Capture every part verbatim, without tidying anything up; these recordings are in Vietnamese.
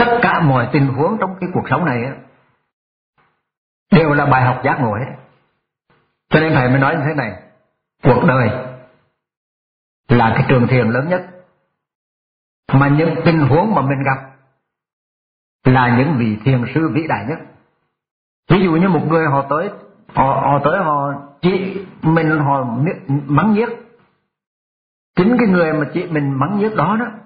tất cả mọi tình huống trong cái cuộc sống này đều là bài học giác ngộ hết. Cho nên thầy mới nói như thế này, cuộc đời là cái trường thiền lớn nhất, mà những tình huống mà mình gặp là những vị thiền sư vĩ đại nhất. Ví dụ như một người họ tới họ, họ tới họ chỉ mình họ mắng nhiếc, chính cái người mà chị mình mắng nhiếc đó đó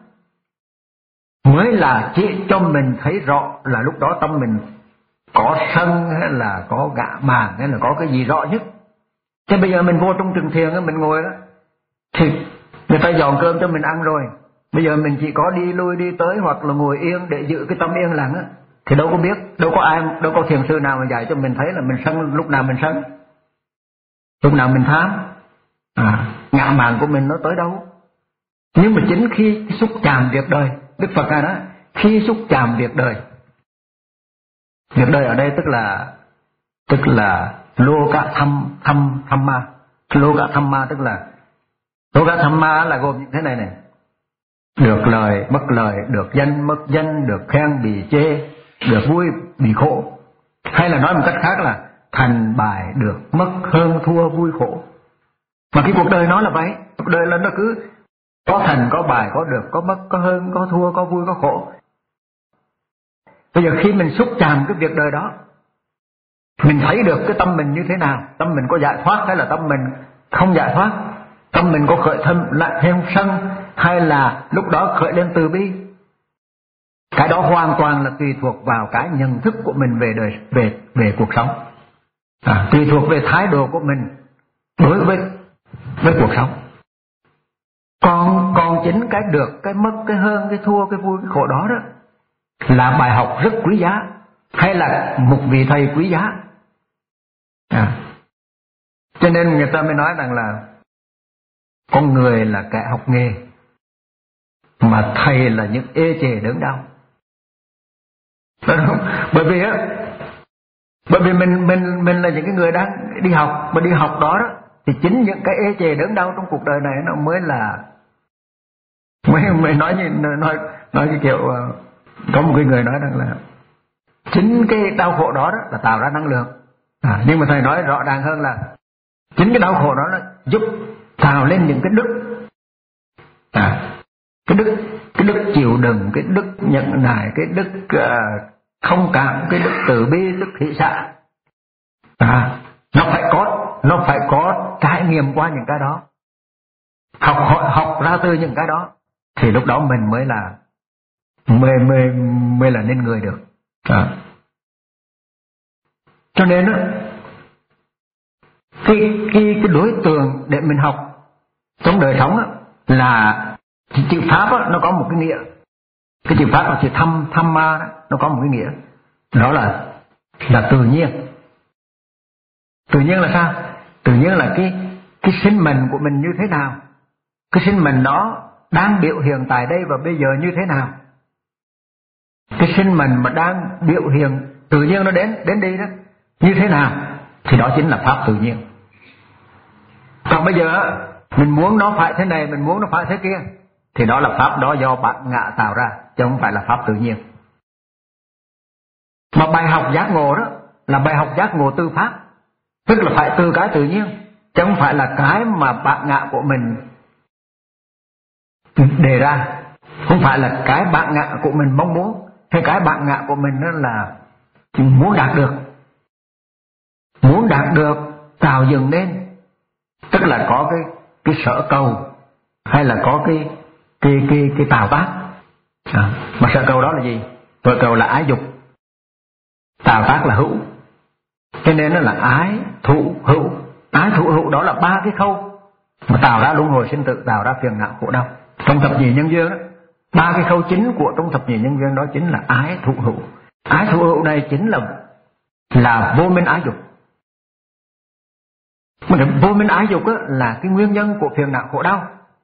mới là chỉ cho mình thấy rõ là lúc đó tâm mình có sân hay là có gạ màng hay là có cái gì rõ nhất. Chứ bây giờ mình vô trong trường thiền mình ngồi đó thì người ta dọn cơm cho mình ăn rồi, bây giờ mình chỉ có đi lui đi tới hoặc là ngồi yên để giữ cái tâm yên lặng á, thì đâu có biết, đâu có ai, đâu có thiền sư nào mà dạy cho mình thấy là mình sân lúc nào mình sân, lúc nào mình tham, à, ngạ mạn của mình nó tới đâu. Nhưng mà chính khi xúc chạm việc đời, Đức Phật nói đó, khi xúc chạm việc đời, việc đời ở đây tức là tức là lô cả thăm thăm thăm ma, lô cả thăm ma tức là lô cả thăm ma là gồm những thế này này: được lời mất lời, được danh mất danh, được khen bị chê, được vui bị khổ, hay là nói một cách khác là thành bại được mất, hơn thua vui khổ. Mà cái cuộc đời nó là vậy, cuộc đời là nó cứ có thành có bại, có được có mất, có hơn có thua, có vui có khổ. Bây giờ khi mình xúc chạm cái việc đời đó, mình thấy được cái tâm mình như thế nào, tâm mình có giải thoát hay là tâm mình không giải thoát, tâm mình có khởi thêm lại thêm sân hay là lúc đó khởi lên từ bi. Cái đó hoàn toàn là tùy thuộc vào cái nhận thức của mình về đời, về về cuộc sống, à, tùy thuộc về thái độ của mình đối với với cuộc sống. Còn còn chính cái được, cái mất, cái hơn, cái thua, cái vui, cái khổ đó đó là bài học rất quý giá, hay là một vị thầy quý giá. À, cho nên người ta mới nói rằng là con người là kẻ học nghề, mà thầy là những ê chề đớn đau. Bởi vì á, bởi vì mình mình mình là những cái người đang đi học, mà đi học đó đó thì chính những cái ê chề đớn đau trong cuộc đời này nó mới là mới mới nói như nói nói cái kiểu có một cái người nói rằng là chính cái đau khổ đó đó là tạo ra năng lượng. À, nhưng mà thầy nói rõ ràng hơn là chính cái đau khổ đó nó giúp tạo lên những cái đức, à, cái đức cái đức chịu đựng, cái đức nhận nại, cái đức uh, không cảm, cái đức từ bi, đức hỷ xả. À, nó phải có nó phải có trải nghiệm qua những cái đó, học học ra từ những cái đó, thì lúc đó mình mới là mới mới mới là nên người được. À. Cho nên đó, cái cái cái đối tượng để mình học trong đời sống đó, là chữ pháp đó, nó có một cái nghĩa. Cái chữ pháp là chữ thăm thăm ma đó, nó có một cái nghĩa, đó là là tự nhiên. Tự nhiên là sao? Tự nhiên là cái cái sinh mệnh của mình như thế nào, cái sinh mệnh đó đang biểu hiện tại đây và bây giờ như thế nào. Cái sinh mệnh mà đang biểu hiện tự nhiên nó đến đến đi đó như thế nào, thì đó chính là pháp tự nhiên. Còn bây giờ mình muốn nó phải thế này, mình muốn nó phải thế kia, thì đó là pháp đó do bản ngã tạo ra, chứ không phải là pháp tự nhiên. Mà bài học giác ngộ đó là bài học giác ngộ từ pháp, tức là phải từ cái tự nhiên, chứ không phải là cái mà bản ngã của mình đề ra, không phải là cái bản ngã của mình mong muốn, hay cái bản ngã của mình đó là muốn đạt được, muốn đạt được tạo dựng nên, tức là có cái cái sở cầu, hay là có cái cái cái cái tạo tác. À, mà sở cầu đó là gì? Sở cầu là ái dục, tạo tác là hữu, cho nên nó là ái thụ hữu. Ái thụ hữu đó là ba cái khâu mà tạo ra luân hồi sinh tử, tạo ra phiền não khổ đau. Trong thập nhị nhân duyên đó, ba cái khâu chính của trong thập nhị nhân duyên đó chính là ái thụ hữu. Ái thụ hữu này chính là là vô minh ái dục. Mà vô minh ái dục là cái nguyên nhân của phiền não khổ đau.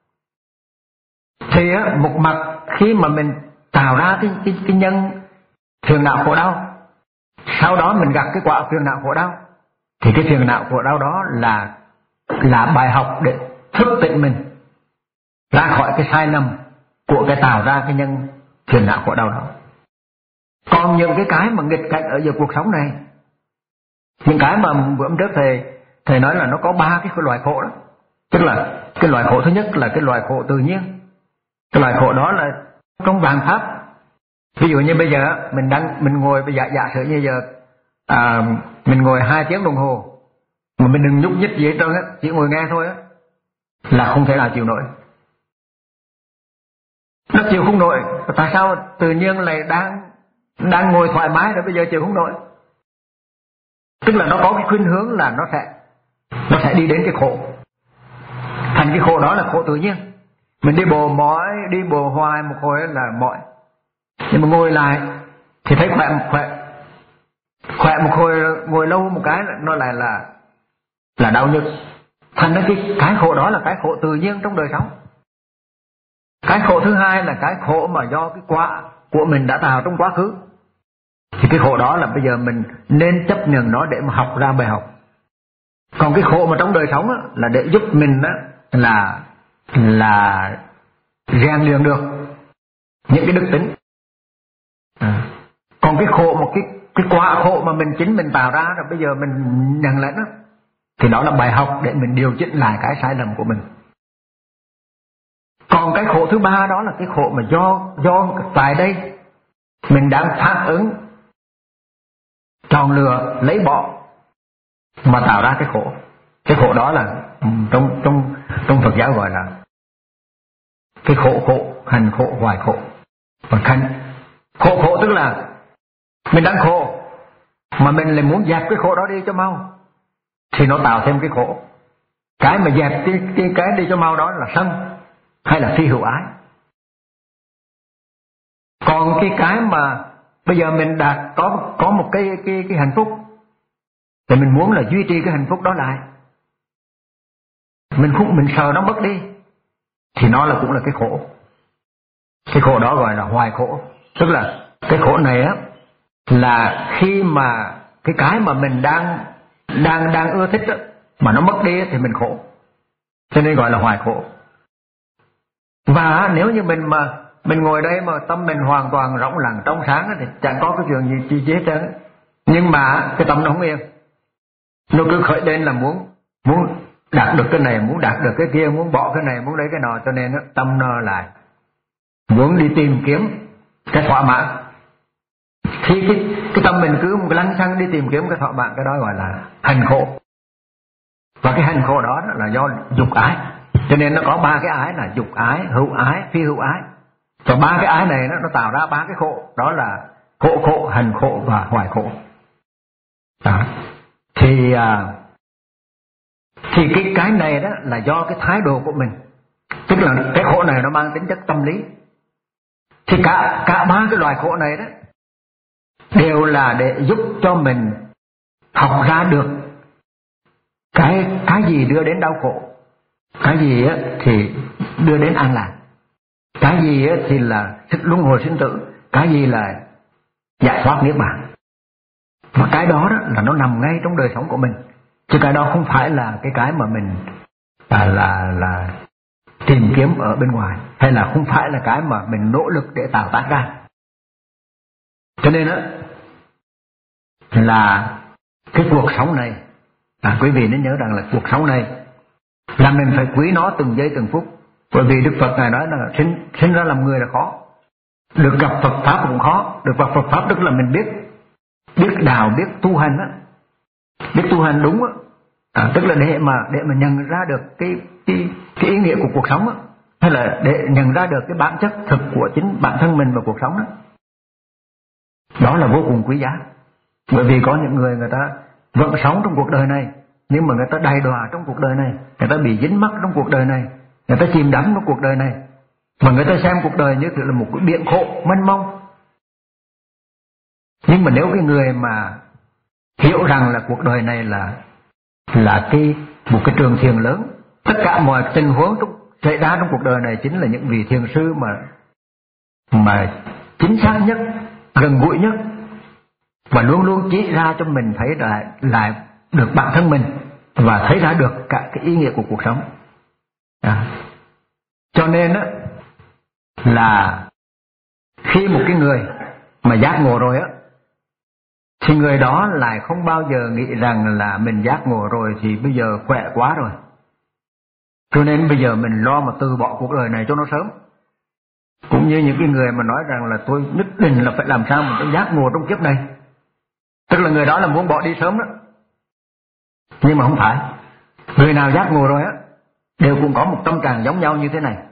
Thì một mặt khi mà mình tạo ra cái, cái, cái nhân phiền não khổ đau, sau đó mình gặp cái quả phiền não khổ đau, thì cái phiền não khổ đau đó là là bài học để thức tỉnh mình ra khỏi cái sai lầm của cái tạo ra cái nhân phiền não khổ đau đó. Còn những cái cái mà nghịch cảnh ở giữa cuộc sống này, những cái mà bữa hôm trước thầy thầy nói là nó có ba cái loại khổ đó. Tức là cái loại khổ thứ nhất là cái loại khổ tự nhiên. Cái loại khổ đó là trong vạn pháp. Ví dụ như bây giờ mình đang mình ngồi bây giờ giả sử như giờ à, mình ngồi hai tiếng đồng hồ mà mình đừng nhúc nhích gì hết trơn á, chỉ ngồi nghe thôi á, là không thể nào chịu nổi. Nó chịu không nổi. Tại sao tự nhiên lại đang đang ngồi thoải mái rồi bây giờ chịu không nổi? Tức là nó có cái khuynh hướng là nó sẽ nó sẽ đi đến cái khổ. Thành cái khổ đó là khổ tự nhiên. Mình đi bộ mỏi, đi bộ hoài một hồi là mỏi, nhưng mà ngồi lại thì thấy khỏe khỏe khỏe một hồi, ngồi lâu một cái nó lại là là đau nhức. Thành ra cái cái khổ đó là cái khổ tự nhiên trong đời sống. Cái khổ thứ hai là cái khổ mà do cái quả của mình đã tạo trong quá khứ. Thì cái khổ đó là bây giờ mình nên chấp nhận nó để mà học ra bài học. Còn cái khổ mà trong đời sống á, là để giúp mình á, là là rèn luyện được những cái đức tính. À. Còn cái khổ một cái cái quả khổ mà mình chính mình tạo ra rồi bây giờ mình nhận lãnh á, thì đó là bài học để mình điều chỉnh lại cái sai lầm của mình. Còn cái khổ thứ ba đó là cái khổ mà do do tại đây mình đang phản ứng chọn lựa lấy bỏ mà tạo ra cái khổ. Cái khổ đó là trong trong trong Phật giáo gọi là cái khổ khổ, hành khổ, hoài khổ. Và hành khổ khổ tức là mình đang khổ mà mình lại muốn dẹp cái khổ đó đi cho mau, thì nó tạo thêm cái khổ. Cái mà dẹp cái cái, cái đi cho mau đó là sân hay là phi hữu ái. Còn cái cái mà bây giờ mình đạt có có một cái cái cái hạnh phúc thì mình muốn là duy trì cái hạnh phúc đó lại. Mình không mình sợ nó mất đi thì nó là cũng là cái khổ. Cái khổ đó gọi là hoài khổ. Tức là cái khổ này á là khi mà cái cái mà mình đang đang đang ưa thích á, mà nó mất đi thì mình khổ. Cho nên gọi là hoài khổ. Và nếu như mình mà mình ngồi đây mà tâm mình hoàn toàn rỗng lặng trong sáng thì chẳng có cái chuyện gì chi chế hết trơn. Nhưng mà cái tâm nó không yên, nó cứ khởi lên là muốn muốn đạt được cái này, muốn đạt được cái kia, muốn bỏ cái này, muốn lấy cái nọ, cho nên nó, tâm nó lại muốn đi tìm kiếm cái thỏa mãn. Khi cái, cái tâm mình cứ lăng xăng đi tìm kiếm cái thỏa mãn, cái đó gọi là hành khổ. Và cái hành khổ đó là do dục ái. Cho nên nó có ba cái ái là dục ái, hữu ái, phi hữu ái. Và ba cái ái này nó, nó tạo ra ba cái khổ. Đó là khổ khổ, hành khổ và hoài khổ. Đó. Thì à, thì cái cái này đó là do cái thái độ của mình. Tức là cái khổ này nó mang tính chất tâm lý. Thì cả cả ba cái loại khổ này đó đều là để giúp cho mình học ra được cái cái gì đưa đến đau khổ, cái gì á thì đưa đến an lạc, cái gì á thì là luân hồi sinh tử, cái gì là giải thoát niết bàn. Và cái đó đó là nó nằm ngay trong đời sống của mình, chứ cái đó không phải là cái cái mà mình là là là tìm kiếm ở bên ngoài, hay là không phải là cái mà mình nỗ lực để tạo tác ra. Cho nên đó là cái cuộc sống này, à, quý vị nên nhớ rằng là cuộc sống này là mình phải quý nó từng giây từng phút. Bởi vì Đức Phật Ngài nói là sinh, sinh ra làm người là khó, được gặp Phật Pháp cũng khó. Được gặp Phật Pháp tức là mình biết biết đạo, biết tu hành á, biết tu hành đúng á, à, tức là để mà để mà nhận ra được cái cái cái ý nghĩa của cuộc sống á, hay là để nhận ra được cái bản chất thực của chính bản thân mình và cuộc sống đó. Đó là vô cùng quý giá. Bởi vì có những người người ta vẫn sống trong cuộc đời này, nhưng mà người ta đầy đọa trong cuộc đời này, người ta bị dính mắc trong cuộc đời này, người ta chìm đắm trong cuộc đời này, mà người ta xem cuộc đời như là một cái biển khổ mênh mông. Nhưng mà nếu cái người mà hiểu rằng là cuộc đời này là là cái một cái trường thiền lớn, tất cả mọi tình huống trong xảy ra trong cuộc đời này chính là những vị thiền sư mà mà chính xác nhất, gần gũi nhất, và luôn luôn chỉ ra cho mình thấy lại lại được bản thân mình và thấy ra được cả cái ý nghĩa của cuộc sống. À. Cho nên á là khi một cái người mà giác ngộ rồi á, thì người đó lại không bao giờ nghĩ rằng là mình giác ngộ rồi thì bây giờ khỏe quá rồi, cho nên bây giờ mình lo mà từ bỏ cuộc đời này cho nó sớm. Cũng như những cái người mà nói rằng là tôi nhất định là phải làm sao mà tôi giác ngộ trong kiếp này, tức là người đó là muốn bỏ đi sớm đó. Nhưng mà không phải, người nào giác ngộ rồi á đều cũng có một tâm trạng giống nhau như thế này,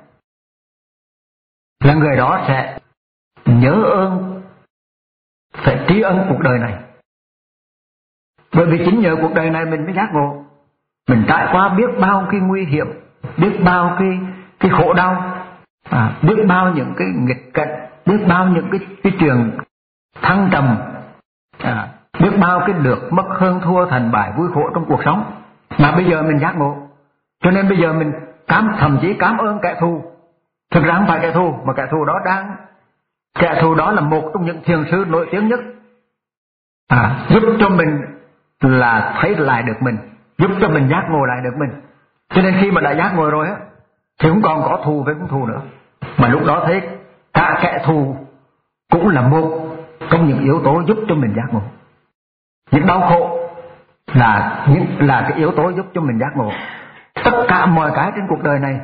là người đó sẽ nhớ ơn, phải tri ân cuộc đời này. Bởi vì chính nhờ cuộc đời này mình mới giác ngộ. Mình trải qua biết bao cái nguy hiểm, biết bao cái cái khổ đau, à, biết bao những cái nghịch cảnh, biết bao những cái cái chuyện thăng trầm, à, biết bao cái được mất hơn thua thành bại vui khổ trong cuộc sống, mà bây giờ mình giác ngộ. Cho nên bây giờ mình cảm thậm chí cảm ơn kẻ thù. Thực ra không phải kẻ thù, mà kẻ thù đó đang kẻ thù đó là một trong những thiền sư nổi tiếng nhất, à, giúp cho mình là thấy lại được mình, giúp cho mình giác ngộ lại được mình. Cho nên khi mà đã giác ngộ rồi á thì không còn có thù với không thù nữa, mà lúc đó thấy cả kẻ thù cũng là một trong những yếu tố giúp cho mình giác ngộ. Những đau khổ là những là cái yếu tố giúp cho mình giác ngộ. Tất cả mọi cái trên cuộc đời này,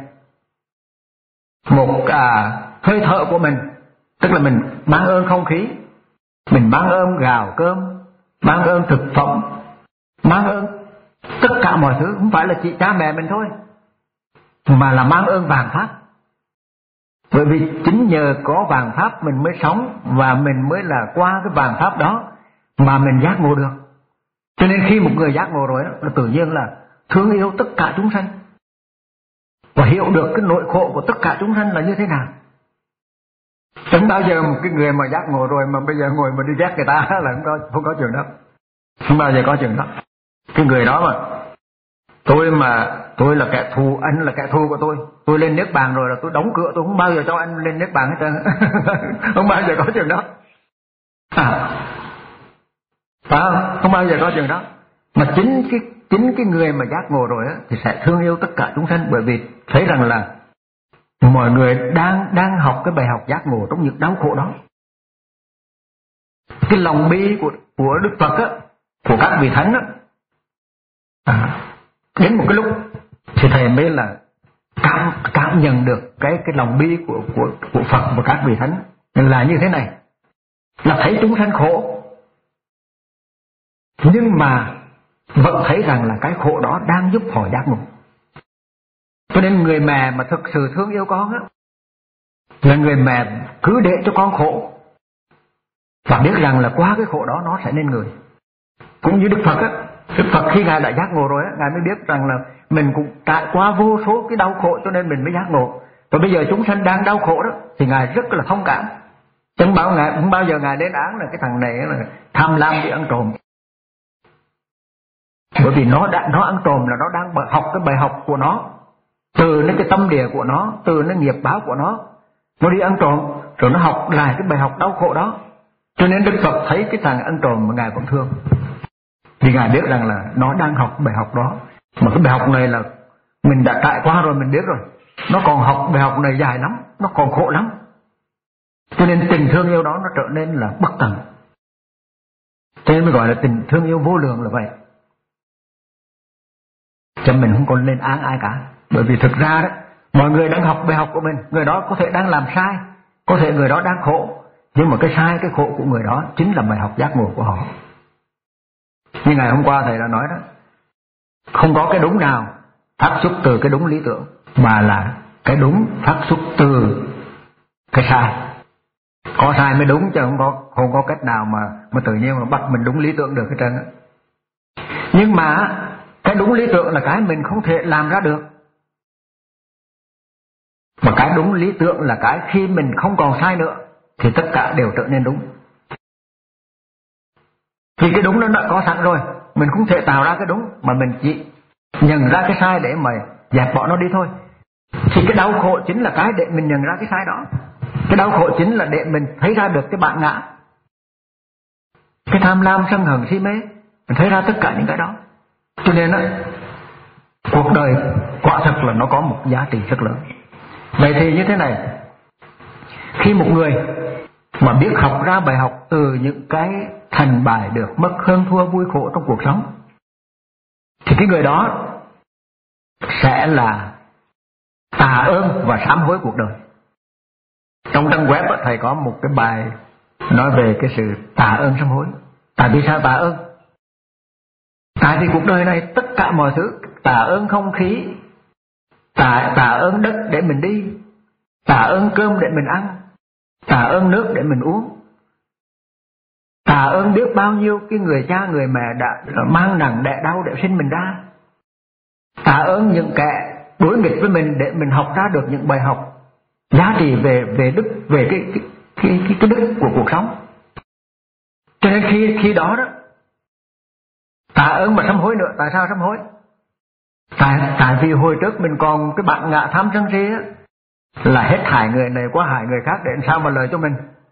một à, hơi thở của mình, tức là mình mang ơn không khí, mình mang ơn gạo cơm, mang ơn thực phẩm, mang ơn tất cả mọi thứ, không phải là chỉ cha mẹ mình thôi, mà là mang ơn vạn pháp. Bởi vì chính nhờ có vạn pháp mình mới sống, và mình mới là qua cái vạn pháp đó mà mình giác ngộ được. Cho nên khi một người giác ngộ rồi đó, là tự nhiên là thương yêu tất cả chúng sanh và hiểu được cái nỗi khổ của tất cả chúng sanh là như thế nào. Chẳng bao giờ một cái người mà giác ngộ rồi mà bây giờ ngồi mà đi ghét người ta là không có, không có chuyện đó. Không bao giờ có chuyện đó. Cái người đó mà tôi mà tôi là kẻ thù, anh là kẻ thù của tôi, tôi lên niết bàn rồi là tôi đóng cửa, tôi không bao giờ cho anh lên niết bàn hết trơn. Không bao giờ có chuyện đó, à, phải không? Không bao giờ có chuyện đó. Mà chính cái chính cái người mà giác ngộ rồi á thì sẽ thương yêu tất cả chúng sanh, bởi vì thấy rằng là mọi người đang đang học cái bài học giác ngộ trong những đau khổ đó. Cái lòng bi của của Đức Phật á, của các vị thánh á, à, đến một cái lúc thì thầy mới là cảm cảm nhận được cái cái lòng bi của của của Phật và các vị thánh là như thế này, là thấy chúng sanh khổ, nhưng mà vẫn thấy rằng là cái khổ đó đang giúp họ giác ngộ. Cho nên người mẹ mà thực sự thương yêu con á, là người mẹ cứ để cho con khổ và biết rằng là qua cái khổ đó nó sẽ nên người. Cũng như Đức Phật á, Đức Phật khi Ngài đã giác ngộ rồi á, Ngài mới biết rằng là mình cũng trải qua vô số cái đau khổ cho nên mình mới giác ngộ. Và bây giờ chúng sanh đang đau khổ đó thì Ngài rất là thông cảm. Chẳng bao Ngài không bao giờ Ngài lên án là cái thằng này là tham lam đi ăn trộm. Bởi vì nó đã nó ăn trộm là nó đang học cái bài học của nó, từ nó cái tâm địa của nó, từ nó nghiệp báo của nó, nó đi ăn trộm rồi nó học lại cái bài học đau khổ đó. Cho nên Đức Phật thấy cái thằng ăn trộm mà Ngài vẫn thương, vì Ngài biết rằng là nó đang học bài học đó. Mà cái bài học này là mình đã trải qua rồi, mình biết rồi, nó còn học bài học này dài lắm, nó còn khổ lắm. Cho nên tình thương yêu đó nó trở nên là bất tận. Cho nên mới gọi là tình thương yêu vô lượng là vậy. Cho mình không còn lên án ai cả. Bởi vì thực ra đó, mọi người đang học bài học của mình, người đó có thể đang làm sai, có thể người đó đang khổ, nhưng mà cái sai, cái khổ của người đó chính là bài học giác ngộ của họ. Như ngày hôm qua thầy đã nói đó, không có cái đúng nào phát xuất từ cái đúng lý tưởng, mà là cái đúng phát xuất từ cái sai. Có sai mới đúng, chứ không có không có cách nào mà mà tự nhiên mà bắt mình đúng lý tưởng được hết trơn á. Nhưng mà cái đúng lý tưởng là cái mình không thể làm ra được, mà cái đúng lý tưởng là cái khi mình không còn sai nữa thì tất cả đều trở nên đúng. Thì cái đúng nó đã có sẵn rồi, mình không thể tạo ra cái đúng, mà mình chỉ nhận ra cái sai để mà dẹp bỏ nó đi thôi. Thì cái đau khổ chính là cái để mình nhận ra cái sai đó. Cái đau khổ chính là để mình thấy ra được cái bản ngã, cái tham lam, sân hận, si mê, mình thấy ra tất cả những cái đó. Cho nên á, cuộc đời quả thật là nó có một giá trị rất lớn. Vậy thì như thế này, khi một người mà biết học ra bài học từ những cái thành bại được mất, hơn thua, vui khổ trong cuộc sống, thì cái người đó sẽ là tạ ơn và sám hối cuộc đời. Trong trang web thầy có một cái bài nói về cái sự tạ ơn sám hối. Tại vì sao tạ ơn? Tại vì cuộc đời này tất cả mọi thứ, tạ ơn không khí, tạ, tạ ơn đất để mình đi, tạ ơn cơm để mình ăn, tạ ơn nước để mình uống, tạ ơn biết bao nhiêu cái người cha người mẹ đã mang nặng đẻ đau để sinh mình ra, tạ ơn những kẻ đối nghịch với mình để mình học ra được những bài học giá trị về về đức, về cái cái cái, cái, cái đức của cuộc sống. Cho nên khi khi đó đó, tạ ơn mà sám hối nữa. Tại sao sám hối? Tại tại vì hồi trước mình còn cái bản ngã tham sân si á, là hết hại người này quá hại người khác để làm sao mà lợi cho mình,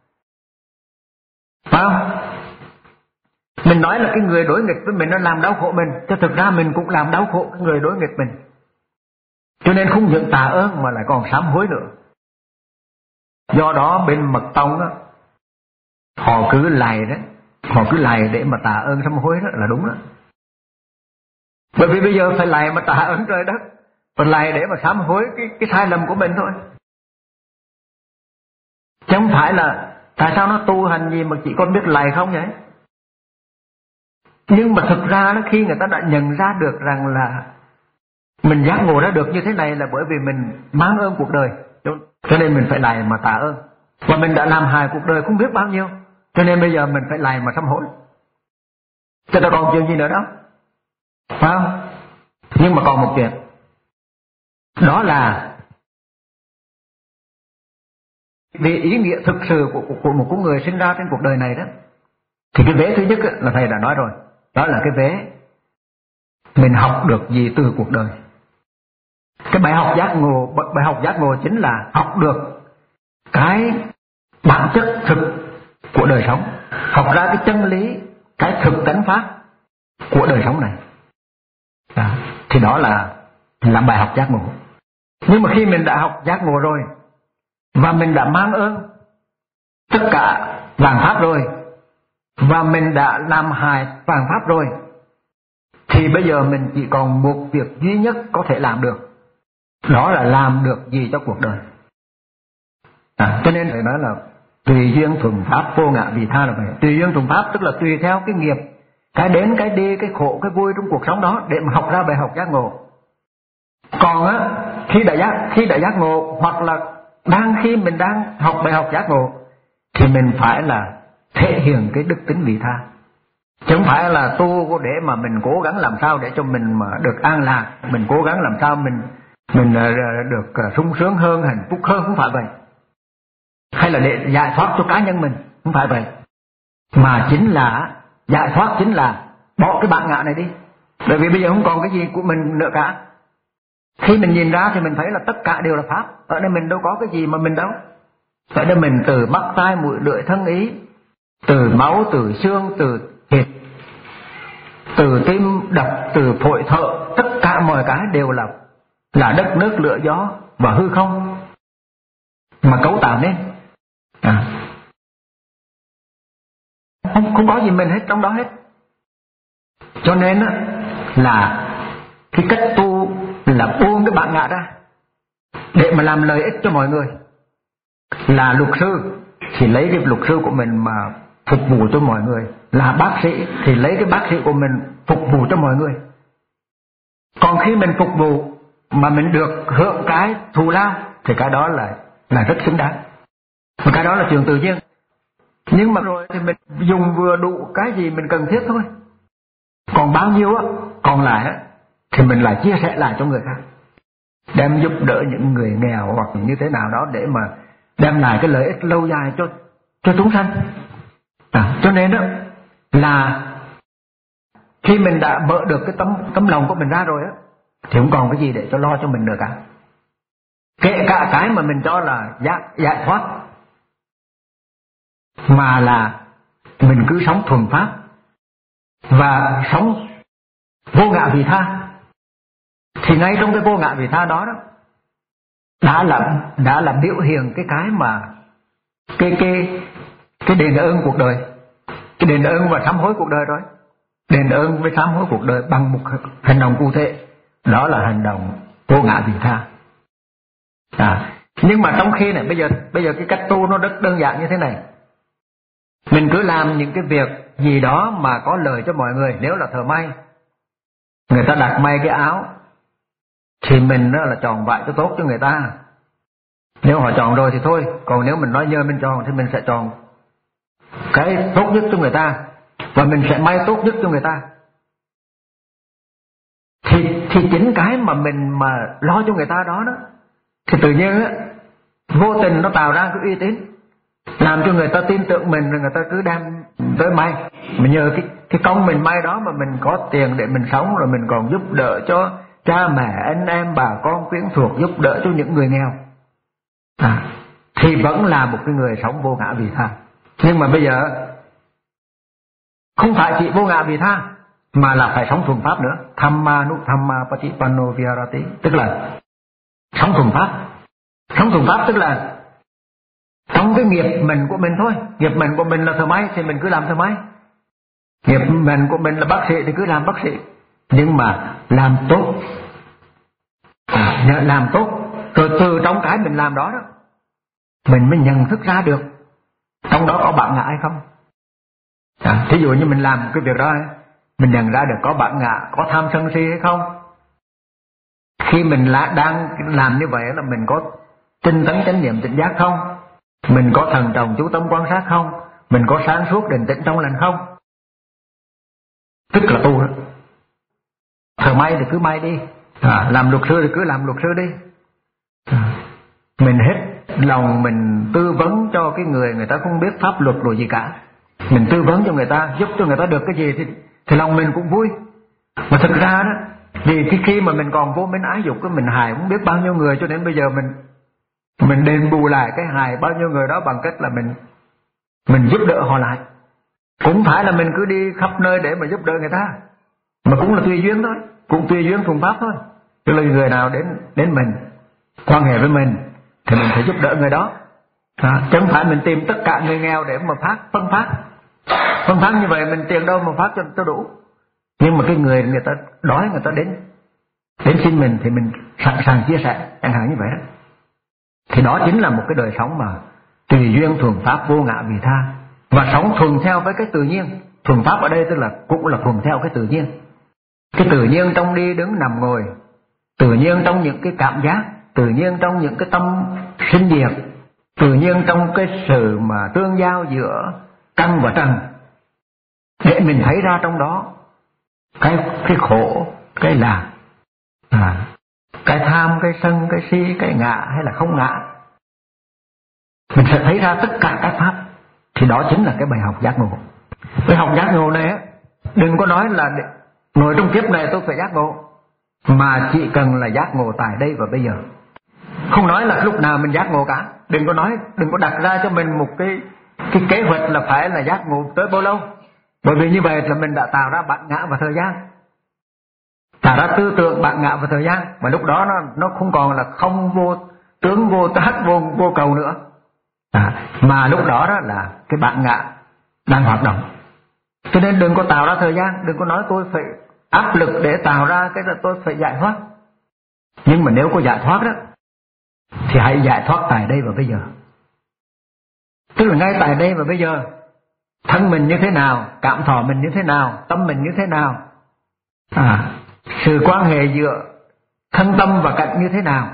phải không? Mình nói là cái người đối nghịch với mình nó làm đau khổ mình, cho thực ra mình cũng làm đau khổ cái người đối nghịch mình. Cho nên không những tạ ơn mà lại còn sám hối nữa. Do đó bên Mật Tông á, họ cứ lạy đó, họ cứ lạy để mà tạ ơn sám hối đó là đúng đó. Bởi vì bây giờ phải lạy mà tạ ơn trời đất, phải lạy để mà sám hối cái cái sai lầm của mình thôi. Chứ không phải là tại sao nó tu hành gì mà chỉ còn biết lạy không vậy? Nhưng mà thực ra đó, khi người ta đã nhận ra được rằng là mình giác ngộ ra được như thế này là bởi vì mình mang ơn cuộc đời, cho nên mình phải lạy mà tạ ơn. Và mình đã làm hại cuộc đời không biết bao nhiêu, cho nên bây giờ mình phải lạy mà sám hối. Chứ đâu còn chuyện gì nữa đâu, phải không? Nhưng mà còn một chuyện, đó là vì ý nghĩa thực sự của, của, của một con người sinh ra trên cuộc đời này đó, thì cái vế thứ nhất là thầy đã nói rồi, đó là cái vế mình học được gì từ cuộc đời. Cái bài học giác ngộ, bài học giác ngộ chính là học được cái bản chất thực của đời sống, học ra cái chân lý, cái thực tánh pháp của đời sống này. Đó. Thì đó là làm bài học giác ngộ. Nhưng mà khi mình đã học giác ngộ rồi và mình đã mang ơn tất cả vạn pháp rồi, và mình đã làm hại vạn pháp rồi, thì bây giờ mình chỉ còn một việc duy nhất có thể làm được, đó là làm được gì cho cuộc đời. À, cho nên phải nói là tùy duyên thuận pháp, vô ngã vị tha là vậy. Tùy duyên thuận pháp tức là tùy theo cái nghiệp, cái đến, cái đi, cái khổ, cái vui trong cuộc sống đó để mà học ra bài học giác ngộ. Còn á, khi đã giác, khi đã giác ngộ, hoặc là đang khi mình đang học bài học giác ngộ, thì mình phải là thể hiện cái đức tính vị tha. Chứ không phải là tu để mà mình cố gắng làm sao để cho mình mà được an lạc, mình cố gắng làm sao mình mình được sung sướng hơn, hạnh phúc hơn, không phải vậy. Hay là để giải thoát cho cá nhân mình, không phải vậy. Mà chính là giải thoát chính là bỏ cái bản ngã này đi. Bởi vì bây giờ không còn cái gì của mình nữa cả. Khi mình nhìn ra thì mình thấy là tất cả đều là pháp. Ở đây mình đâu có cái gì mà mình đâu. Ở đây mình từ mắt tai mũi lưỡi thân ý, từ máu, từ xương, từ thịt, từ tim đập, từ phổi thở, tất cả mọi cái đều là là đất nước lửa gió và hư không mà cấu tạo nên. À. Không, không có gì mình hết trong đó hết. Cho nên á, là cái cách tu là buông cái bản ngã ra để mà làm lợi ích cho mọi người. Là luật sư thì lấy cái luật sư của mình mà phục vụ cho mọi người, là bác sĩ thì lấy cái bác sĩ của mình phục vụ cho mọi người. Còn khi mình phục vụ mà mình được hưởng cái thù lao thì cái đó là là rất xứng đáng. Và cái đó là chuyện tự nhiên. Nhưng mà rồi thì mình dùng vừa đủ cái gì mình cần thiết thôi. Còn bao nhiêu á, còn lại á, thì mình lại chia sẻ lại cho người khác, đem giúp đỡ những người nghèo hoặc như thế nào đó để mà đem lại cái lợi ích lâu dài cho cho chúng sanh. À, cho nên đó là khi mình đã mở được cái tấm tấm lòng của mình ra rồi á, thì không còn cái gì để cho lo cho mình nữa cả. Kể cả cái mà mình cho là giải, giải thoát, mà là mình cứ sống thuần pháp và sống vô ngã vị tha, thì ngay trong cái vô ngã vị tha đó đó đã là đã là biểu hiện cái cái mà cái cái cái đền ơn cuộc đời, cái đền ơn và sám hối cuộc đời rồi. Đền ơn với sám hối cuộc đời bằng một hành động cụ thể, đó là hành động vô ngã vị tha. À, nhưng mà trong khi này bây giờ bây giờ cái cách tu nó rất đơn giản như thế này. Mình cứ làm những cái việc gì đó mà có lợi cho mọi người. Nếu là thợ may, người ta đặt may cái áo thì mình đó là chọn vải cho tốt cho người ta. Nếu họ chọn rồi thì thôi, còn nếu mình nói nhờ mình chọn thì mình sẽ chọn cái tốt nhất cho người ta, và mình sẽ may tốt nhất cho người ta. Thì, thì chính cái mà mình mà lo cho người ta đó đó, thì tự nhiên á, vô tình nó tạo ra cái uy tín, làm cho người ta tin tưởng mình, rồi người ta cứ đem tới may. Mà nhờ cái, cái công mình may đó mà mình có tiền để mình sống, rồi mình còn giúp đỡ cho cha mẹ, anh em, bà con, quyến thuộc, giúp đỡ cho những người nghèo. À, thì vẫn là một cái người sống vô ngã vị tha. Nhưng mà bây giờ không phải chỉ vô ngã vị tha, mà là phải sống thuần pháp nữa. Thamma nu thamma patipanno viharati, tức là sống thuần pháp. Sống thuần pháp tức là trong cái nghiệp mệnh của mình thôi. Nghiệp mệnh của mình là thợ may thì mình cứ làm thợ may, nghiệp mệnh của mình là bác sĩ thì cứ làm bác sĩ. Nhưng mà làm tốt, à, làm tốt, rồi từ trong cái mình làm đó đó, mình mới nhận thức ra được trong đó có bản ngã hay không. À, thí dụ như mình làm cái việc đó, mình nhận ra được có bản ngã, có tham sân si hay không. Khi mình là đang làm như vậy là mình có tinh tấn chánh niệm tỉnh giác không, mình có thần trọng chú tâm quan sát không, mình có sáng suốt định tĩnh trong lành không, tức là tu đó. Thợ may thì cứ may đi, à, làm luật sư thì cứ làm luật sư đi. À, mình hết lòng mình tư vấn cho cái người người ta không biết pháp luật rồi gì cả, mình tư vấn cho người ta, giúp cho người ta được cái gì thì, thì lòng mình cũng vui. Mà thực ra đó, vì cái khi mà mình còn vô minh ái dục, cái mình hại không biết bao nhiêu người, cho nên bây giờ mình mình đền bù lại cái hại bao nhiêu người đó bằng cách là mình mình giúp đỡ họ lại. Cũng phải là mình cứ đi khắp nơi để mà giúp đỡ người ta, mà cũng là tùy duyên thôi, cũng tùy duyên thuần pháp thôi. Tức là người nào đến đến mình, quan hệ với mình thì mình phải giúp đỡ người đó. À, chứ không phải mình tìm tất cả người nghèo để mà phát phân phát. Phân phát như vậy mình tiền đâu mà phát cho, cho đủ. Nhưng mà cái người người ta đói, người ta đến đến xin mình thì mình sẵn sàng chia sẻ, chẳng hạn như vậy đó. Thì đó chính là một cái đời sống mà tùy duyên thuần pháp vô ngã vị tha, và sống thuần theo với cái tự nhiên. Thuần pháp ở đây tức là cũng là thuần theo cái tự nhiên. Cái tự nhiên trong đi đứng nằm ngồi, tự nhiên trong những cái cảm giác, tự nhiên trong những cái tâm sinh diệt, tự nhiên trong cái sự mà tương giao giữa căn và trần, để mình thấy ra trong đó cái cái khổ, cái lạc, à, cái tham, cái sân, cái si, cái ngã hay là không ngã. Mình sẽ thấy ra tất cả các pháp. Thì đó chính là cái bài học giác ngộ. Cái học giác ngộ này á, đừng có nói là ngồi trong kiếp này tôi phải giác ngộ, mà chỉ cần là giác ngộ tại đây và bây giờ. Không nói là lúc nào mình giác ngộ cả. Đừng có nói, đừng có đặt ra cho mình một cái cái kế hoạch là phải là giác ngộ tới bao lâu. Bởi vì như vậy là mình đã tạo ra bản ngã và thời gian, tạo ra tư tưởng bản ngã và thời gian, mà lúc đó nó nó không còn là không vô tướng, vô tác, vô vô cầu nữa. À, mà lúc đó đó là cái bản ngã đang hoạt động. Cho nên đừng có tạo ra thời gian, đừng có nói tôi phải áp lực để tạo ra cái là tôi phải giải thoát. Nhưng mà nếu có giải thoát đó thì hãy giải thoát tại đây và bây giờ. Tức là ngay tại đây và bây giờ, thân mình như thế nào, cảm thọ mình như thế nào, tâm mình như thế nào, à, sự quan hệ giữa thân tâm và cảnh như thế nào,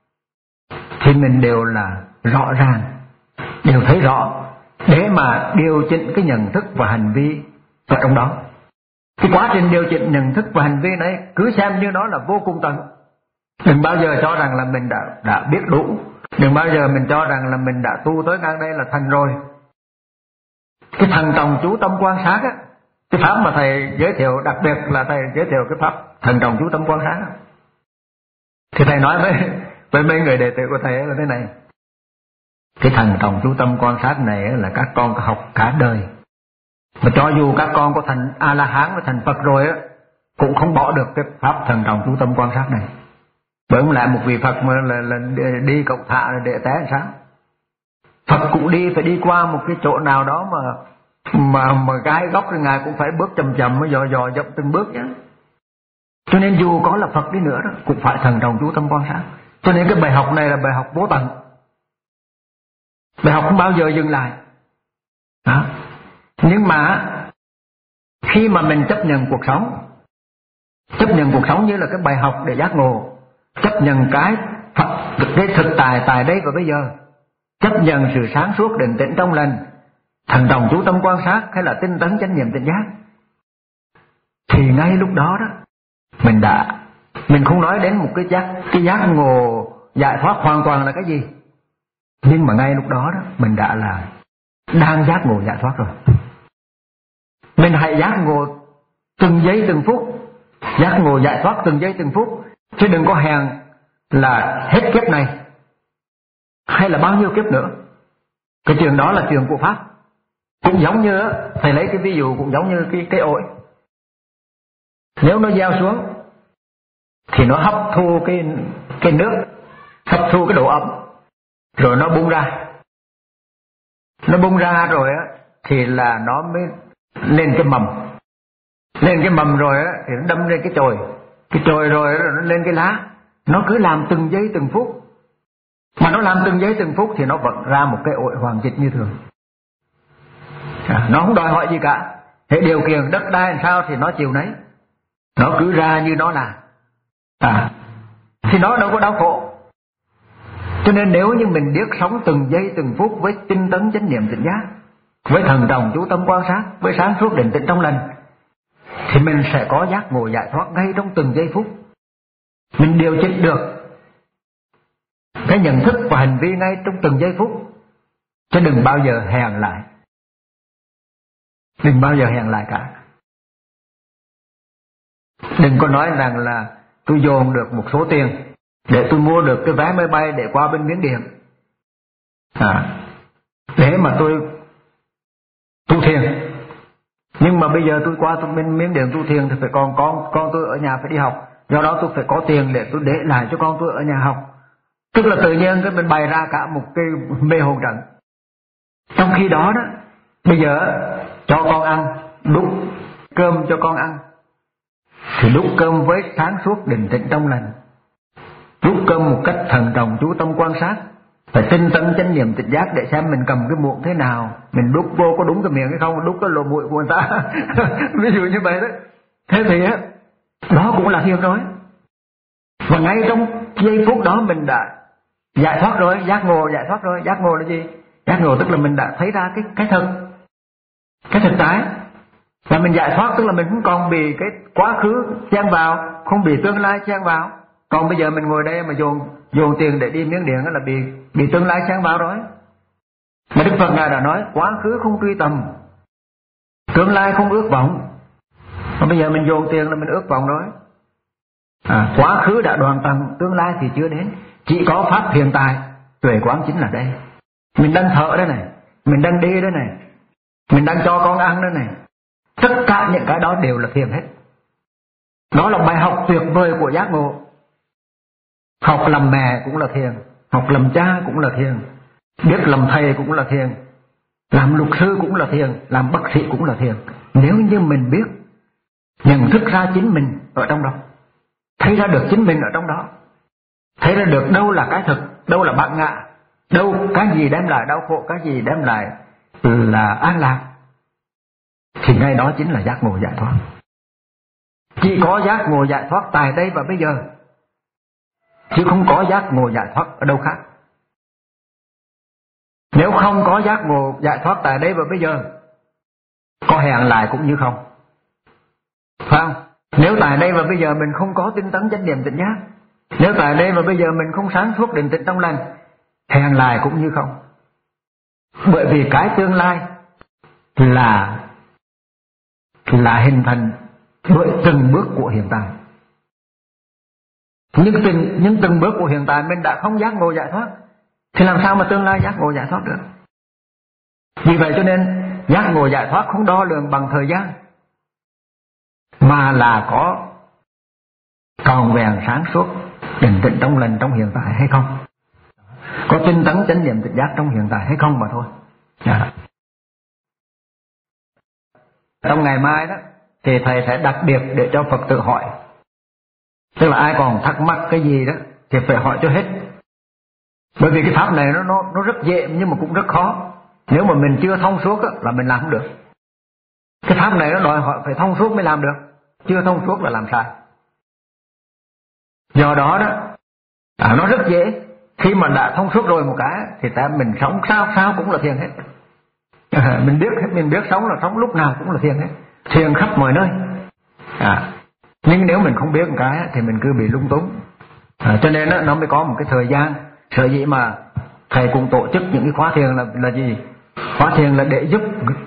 thì mình đều là rõ ràng, đều thấy rõ, để mà điều chỉnh cái nhận thức và hành vi ở trong đó. Cái quá trình điều chỉnh nhận thức và hành vi này cứ xem như nó là vô cùng tận. Đừng bao giờ cho rằng là mình đã, đã biết đủ. Đừng bao giờ mình cho rằng là mình đã tu tới ngang đây là thành rồi. Cái thần trọng chú tâm quan sát á, cái pháp mà thầy giới thiệu, đặc biệt là thầy giới thiệu cái pháp thần trọng chú tâm quan sát á, thì thầy nói với, với mấy người đệ tử của thầy là thế này: cái thần trọng chú tâm quan sát này là các con học cả đời, mà cho dù các con có thành A-la-hán và thành Phật rồi á, cũng không bỏ được cái pháp thần trọng chú tâm quan sát này. Bởi không lại một vị Phật mà là, là đi cậu thả để té làm sao? Phật cũng đi phải đi qua một cái chỗ nào đó mà mà mà gai góc thì ngài cũng phải bước chậm chậm mới dò dò dậm từng bước nhé. Cho nên dù có là Phật đi nữa đó cũng phải thận trọng chú tâm quan sát. Cho nên cái bài học này là bài học vô tận, bài học không bao giờ dừng lại đó. Nhưng mà khi mà mình chấp nhận cuộc sống, chấp nhận cuộc sống như là cái bài học để giác ngộ, chấp nhận cái cái thực tại tại đây và bây giờ, chấp nhận sự sáng suốt định tĩnh trong lành, thận trọng chú tâm quan sát hay là tinh tấn chánh niệm tỉnh giác, thì ngay lúc đó đó mình đã, mình không nói đến một cái giác cái giác ngộ giải thoát hoàn toàn là cái gì, nhưng mà ngay lúc đó đó mình đã là đang giác ngộ giải thoát rồi. Mình hãy giác ngộ từng giây từng phút, giác ngộ giải thoát từng giây từng phút, chứ đừng có hèn là hết kiếp này hay là bao nhiêu kiếp nữa. Cái chuyện đó là chuyện của Pháp. Cũng giống như thầy lấy cái ví dụ cũng giống như cái cây ổi, nếu nó gieo xuống thì nó hấp thu cái cái nước, hấp thu cái độ ẩm, rồi nó bung ra, nó bung ra rồi á thì là nó mới lên cái mầm, lên cái mầm rồi á thì nó đâm lên cái chồi, cái chồi rồi nó lên cái lá. Nó cứ làm từng giây từng phút, mà nó làm từng giây từng phút thì nó vẫn ra một cái ổi hoàng dịch như thường. À, nó không đòi hỏi gì cả, hệ điều kiện đất đai làm sao thì nó chịu nấy, nó cứ ra như nó là, à, thì nó đâu có đau khổ. Cho nên nếu như mình biết sống từng giây từng phút với tinh tấn chánh niệm tỉnh giác, với thần trọng chú tâm quan sát, với sáng suốt định tĩnh trong lành, thì mình sẽ có giác ngộ giải thoát ngay trong từng giây phút. Mình điều chỉnh được cái nhận thức và hành vi ngay trong từng giây phút, chứ đừng bao giờ hèn lại, đừng bao giờ hèn lại cả. Đừng có nói rằng là tôi dồn được một số tiền để tôi mua được cái vé máy bay để qua bên Miến Điện, à, để mà tôi tu thiền. Nhưng mà bây giờ tôi qua tôi bên Miến Điện tu thiền thì phải còn con con tôi ở nhà phải đi học, do đó tôi phải có tiền để tôi để lại cho con tôi ở nhà học. Tức là tự nhiên cái mình bày ra cả một cái mê hồn trận. Trong khi đó đó, bây giờ cho con ăn, đút cơm cho con ăn, thì đút cơm với sáng suốt định tĩnh trong lành, đút cơm một cách thần trọng chú tâm quan sát, phải tinh tấn chánh niệm tỉnh giác để xem mình cầm cái muỗng thế nào, mình đút vô có đúng cái miệng hay không, đút cái lỗ mũi của người ta ví dụ như vậy đó. Thế thì á, đó cũng là thiền rồi. Và ngay trong giây phút đó mình đã giải thoát rồi, giác ngộ giải thoát rồi. Giác ngộ là gì? Giác ngộ tức là mình đã thấy ra cái cái thật, cái thực tại. Và mình giải thoát tức là mình không còn bị cái quá khứ chen vào, không bị tương lai chen vào. Còn bây giờ mình ngồi đây mà dồn dồn tiền để đi Miến Điện là bị bị tương lai chen vào rồi. Mà Đức Phật ngài đã nói quá khứ không truy tầm, tương lai không ước vọng. Còn bây giờ mình dồn tiền là mình ước vọng rồi. À, quá khứ đã đoạn tận, tương lai thì chưa đến, chỉ có pháp hiện tại, tuệ quán chính là đây. Mình đang thở đây này, mình đang đi đây này, mình đang cho con ăn đây này, tất cả những cái đó đều là thiền hết. Đó là bài học tuyệt vời của giác ngộ. Học làm mẹ cũng là thiền, học làm cha cũng là thiền, biết làm thầy cũng là thiền, làm luật sư cũng là thiền, làm bác sĩ cũng là thiền. Nếu như mình biết nhận thức ra chính mình ở trong đó, thấy ra được chính mình ở trong đó, thấy ra được đâu là cái thực, đâu là bản ngã, đâu cái gì đem lại đau khổ, cái gì đem lại là an lạc, thì ngay đó chính là giác ngộ giải thoát. Chỉ có giác ngộ giải thoát tại đây và bây giờ, chứ không có giác ngộ giải thoát ở đâu khác. Nếu không có giác ngộ giải thoát tại đây và bây giờ, có hẹn lại cũng như không, phải không? Nếu tại đây và bây giờ mình không có tinh tấn chánh niệm tỉnh giác, nếu tại đây và bây giờ mình không sáng suốt định tĩnh trong lành, hẹn lại cũng như không. Bởi vì cái tương lai là là hình thành bởi từng bước của hiện tại. Nhưng từng, những từng bước của hiện tại mình đã không giác ngộ giải thoát, thì làm sao mà tương lai giác ngộ giải thoát được? Vì vậy cho nên giác ngộ giải thoát không đo lường bằng thời gian, mà là có tròn vẹn sáng suốt định tĩnh trong lành trong hiện tại hay không. có tinh tấn chánh niệm tỉnh giác trong hiện tại hay không mà thôi. À. Trong ngày mai đó thì thầy sẽ đặc biệt để cho Phật tử hỏi, tức là ai còn thắc mắc cái gì đó thì phải hỏi cho hết. Bởi vì cái pháp này nó nó nó rất dễ nhưng mà cũng rất khó. Nếu mà mình chưa thông suốt đó, là mình làm không được. Cái pháp này nó đòi hỏi phải thông suốt mới làm được, chưa thông suốt là làm sai. Do đó đó à, nó rất dễ. Khi mà đã thông suốt rồi một cái thì ta mình sống sao sao cũng là thiền hết. À, mình biết mình biết sống là sống lúc nào cũng là thiền hết, thiền khắp mọi nơi. À, nhưng nếu mình không biết một cái thì mình cứ bị lung túng. À, cho nên đó, nó mới có một cái thời gian. Sở dĩ mà thầy cũng tổ chức những cái khóa thiền là là gì? Khóa thiền là để giúp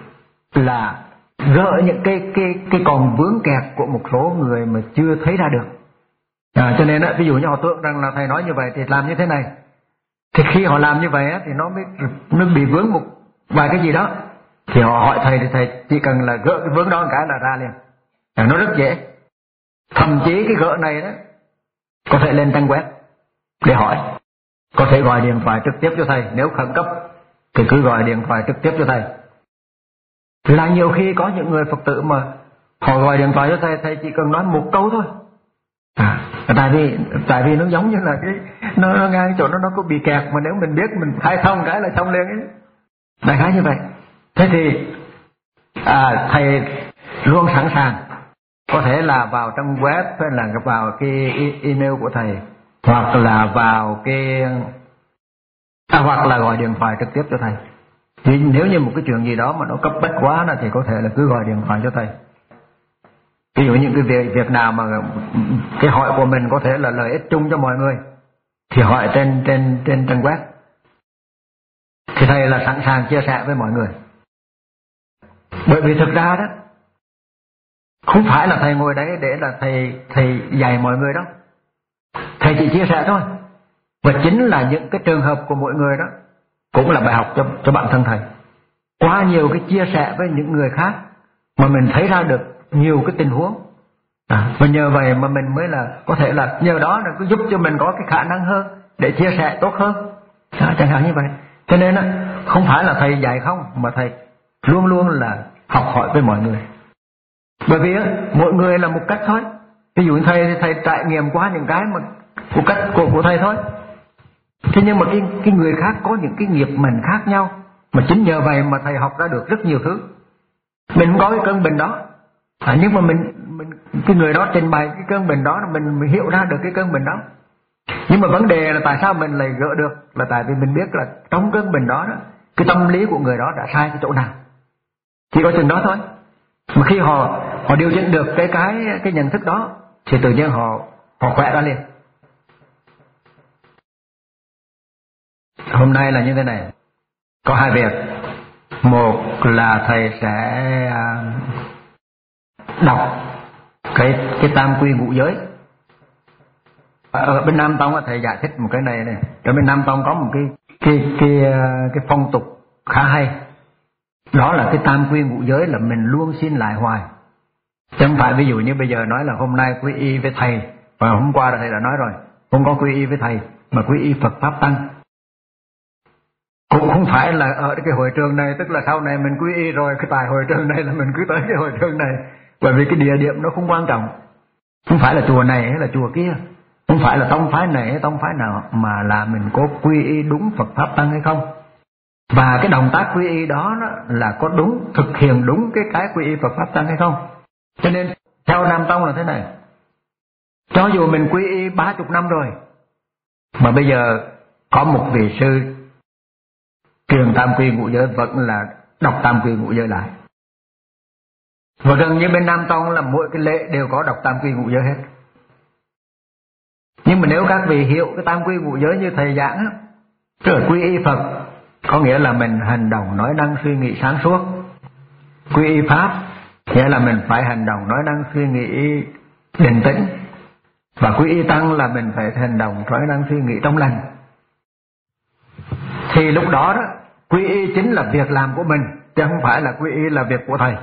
là gỡ những cái cái cái còn vướng kẹt của một số người mà chưa thấy ra được. À, cho nên đó, ví dụ như họ tưởng rằng là thầy nói như vậy thì làm như thế này, thì khi họ làm như vậy thì nó mới nó bị vướng một vài cái gì đó, thì họ hỏi thầy thì thầy chỉ cần là gỡ cái vướng đó một cái là ra liền. À, nó rất dễ. Thậm chí cái gỡ này đó có thể lên trang web để hỏi, có thể gọi điện thoại trực tiếp cho thầy. Nếu khẩn cấp thì cứ gọi điện thoại trực tiếp cho thầy. Là nhiều khi có những người Phật tử mà họ gọi điện thoại cho thầy, thầy chỉ cần nói một câu thôi. À, tại vì tại vì nó giống như là cái nó, nó ngang chỗ nó nó có bị kẹt, mà nếu mình biết mình khai thông cái là xong liền ấy. Đại khái như vậy. Thế thì à, thầy luôn sẵn sàng, có thể là vào trong web hay là vào cái email của thầy, hoặc là vào cái à, hoặc là gọi điện thoại trực tiếp cho thầy. Thì nếu như một cái chuyện gì đó mà nó cấp bách quá là thì có thể là cứ gọi điện thoại cho thầy. Ví dụ những cái việc, việc nào mà cái hỏi của mình có thể là lợi ích chung cho mọi người thì hỏi trên trên trên trang web, thì thầy là sẵn sàng chia sẻ với mọi người. Bởi vì thực ra đó không phải là thầy ngồi đấy để là thầy thầy dạy mọi người đó, thầy chỉ chia sẻ thôi. Và chính là những cái trường hợp của mỗi người đó cũng là bài học cho cho bản thân thầy. Quá nhiều cái chia sẻ với những người khác mà mình thấy ra được nhiều cái tình huống. À, và nhờ vậy mà mình mới là có thể là nhờ đó là cứ giúp cho mình có cái khả năng hơn để chia sẻ tốt hơn. À, chẳng hạn như vậy. Cho nên á, không phải là thầy dạy không, mà thầy luôn luôn là học hỏi với mọi người. Bởi vì á, mỗi người là một cách thôi. Ví dụ thầy thì thầy trải nghiệm qua những cái mà của cách của của thầy thôi. Thế nhưng mà cái cái người khác có những cái nghiệp mệnh khác nhau, mà chính nhờ vậy mà thầy học ra được rất nhiều thứ. Mình không có cái cơn bệnh đó, à, nhưng mà mình mình cái người đó trình bày cái cơn bệnh đó, mình, mình hiểu ra được cái cơn bệnh đó. Nhưng mà vấn đề là tại sao mình lại gỡ được, là tại vì mình biết là trong cơn bệnh đó, đó cái tâm lý của người đó đã sai cái chỗ nào, chỉ có chừng đó thôi. Mà khi họ họ điều chỉnh được cái cái cái nhận thức đó thì tự nhiên họ họ khỏe ra liền. Hôm nay là như thế này, có hai việc. Một là thầy sẽ đọc cái cái tam quy ngũ giới. Ở bên Nam Tông thầy giải thích một cái này này. Ở bên Nam Tông có một cái cái cái cái phong tục khá hay. Đó là cái tam quy ngũ giới là mình luôn xin lại hoài. Chứ không phải ví dụ như bây giờ nói là hôm nay quy y với thầy, và hôm qua là thầy đã nói rồi, không có quy y với thầy mà quy y Phật Pháp Tăng. Cũng không phải là ở cái hội trường này, tức là sau này mình quy y rồi, cái tại hội trường này là mình cứ tới cái hội trường này. Bởi vì cái địa điểm nó không quan trọng. Không phải là chùa này hay là chùa kia, không phải là tông phái này hay tông phái nào, mà là mình có quy y đúng Phật Pháp Tăng hay không. Và cái động tác quy y đó, đó là có đúng, thực hiện đúng cái cái quy y Phật Pháp Tăng hay không. Cho nên theo Nam Tông là thế này, cho dù mình quy y ba chục năm rồi, mà bây giờ có một vị sư truyền tam quy ngũ giới vẫn là đọc tam quy ngũ giới lại. Và gần như bên Nam Tông là mỗi cái lễ đều có đọc tam quy ngũ giới hết. Nhưng mà nếu các vị hiểu cái tam quy ngũ giới như thầy giảng á, tức là quy y Phật có nghĩa là mình hành động nói năng suy nghĩ sáng suốt. Quy y Pháp nghĩa là mình phải hành động nói năng suy nghĩ định tĩnh. Và quy y Tăng là mình phải hành động nói năng suy nghĩ trong lành. Thì lúc đó đó, quy y chính là việc làm của mình, chứ không phải là quy y là việc của thầy.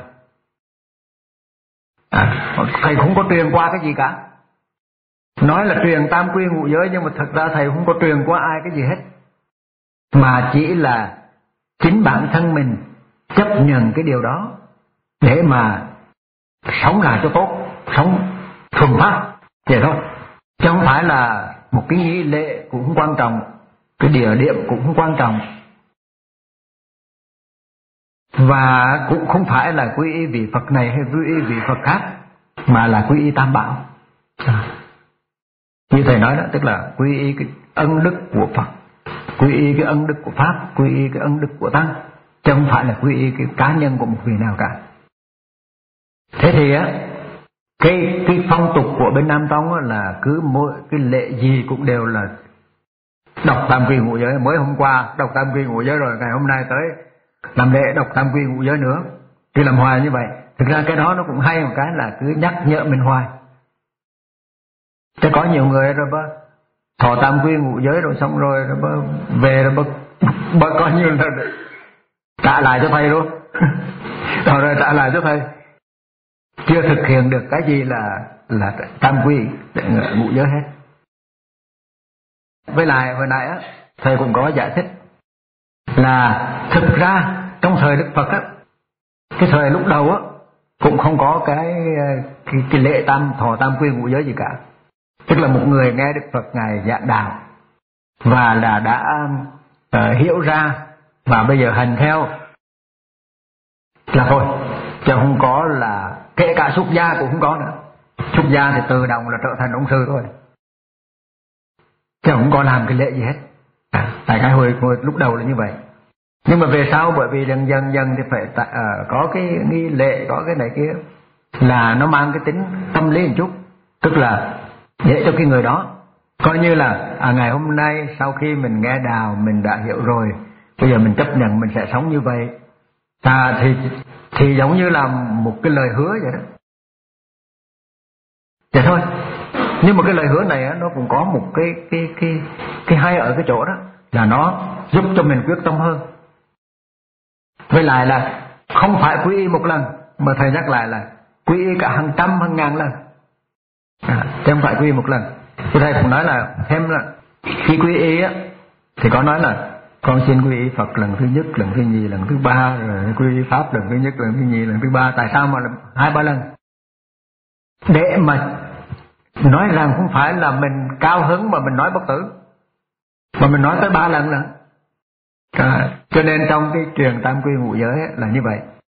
À, thầy không có truyền qua cái gì cả. Nói là truyền tam quy ngũ giới, nhưng mà thật ra thầy không có truyền qua ai cái gì hết. mà chỉ là chính bản thân mình chấp nhận cái điều đó để mà sống lại cho tốt, sống thuần phát vậy thôi, chứ không phải là một cái nghi lễ cũng không quan trọng, cái địa điểm cũng không quan trọng, và cũng không phải là quy y vị Phật này hay quy y vị Phật khác, mà là quy y Tam Bảo. À, như thầy nói đó, tức là quy y cái ân đức của Phật, quy y cái ân đức của Pháp, quy y cái ân đức của Tăng, chứ không phải là quy y cái cá nhân của một vị nào cả. Thế thì á, cái cái phong tục của bên Nam Tông á, là cứ mỗi cái lễ gì cũng đều là đọc tam quy ngũ giới. Mới hôm qua đọc tam quy ngũ giới rồi, ngày hôm nay tới làm lễ đọc tam quy ngũ giới nữa, cứ làm hoài như vậy. Thực ra cái đó nó cũng hay một cái là cứ nhắc nhở mình hoài. Chứ có nhiều người rồi bơ thọ tam quy ngũ giới rồi xong rồi, rồi bơ về rồi bơ, bơ coi như là trả lại cho thầy luôn rồi, rồi trả lại cho thầy, chưa thực hiện được cái gì là là tam quy ngũ giới hết. Với lại hồi nãy á, thầy cũng có giải thích là thực ra trong thời Đức Phật á, cái thời lúc đầu á cũng không có cái cái, cái lễ tam thọ tam quy ngũ giới gì cả. Tức là một người nghe Đức Phật ngài giảng đạo và là đã uh, hiểu ra và bây giờ hành theo là thôi, chứ không có là kể cả xuất gia cũng không có nữa. Xuất gia thì tự động là trở thành ông sư thôi, chứ không có làm cái lễ gì hết. À, tại cái hồi, hồi lúc đầu là như vậy. Nhưng mà về sau bởi vì dần dần dần thì phải ta, uh, có cái nghi lễ, có cái này kia, là nó mang cái tính tâm lý một chút, tức là để cho cái người đó coi như là à, ngày hôm nay sau khi mình nghe đạo mình đã hiểu rồi, bây giờ mình chấp nhận mình sẽ sống như vậy. À, thì thì giống như là một cái lời hứa vậy đó. Vậy thôi. Nhưng mà cái lời hứa này á, nó cũng có một cái cái cái cái hay ở cái chỗ đó là nó giúp cho mình quyết tâm hơn. Với lại là không phải quy y một lần, mà thầy nhắc lại là quy y cả hàng trăm hàng ngàn lần. À, chứ không phải quy y một lần. Thì thầy cũng nói là thêm là khi quy y á thì có nói là con xin quy y Phật lần thứ nhất, lần thứ nhì, lần thứ ba, rồi quy y Pháp lần thứ nhất, lần thứ nhì, lần thứ ba. Tại sao mà hai ba lần? Để mà nói rằng không phải là mình cao hứng mà mình nói bất tử, mà mình nói tới ba lần lần. À, cho nên trong cái truyền tam quy ngũ giới là như vậy.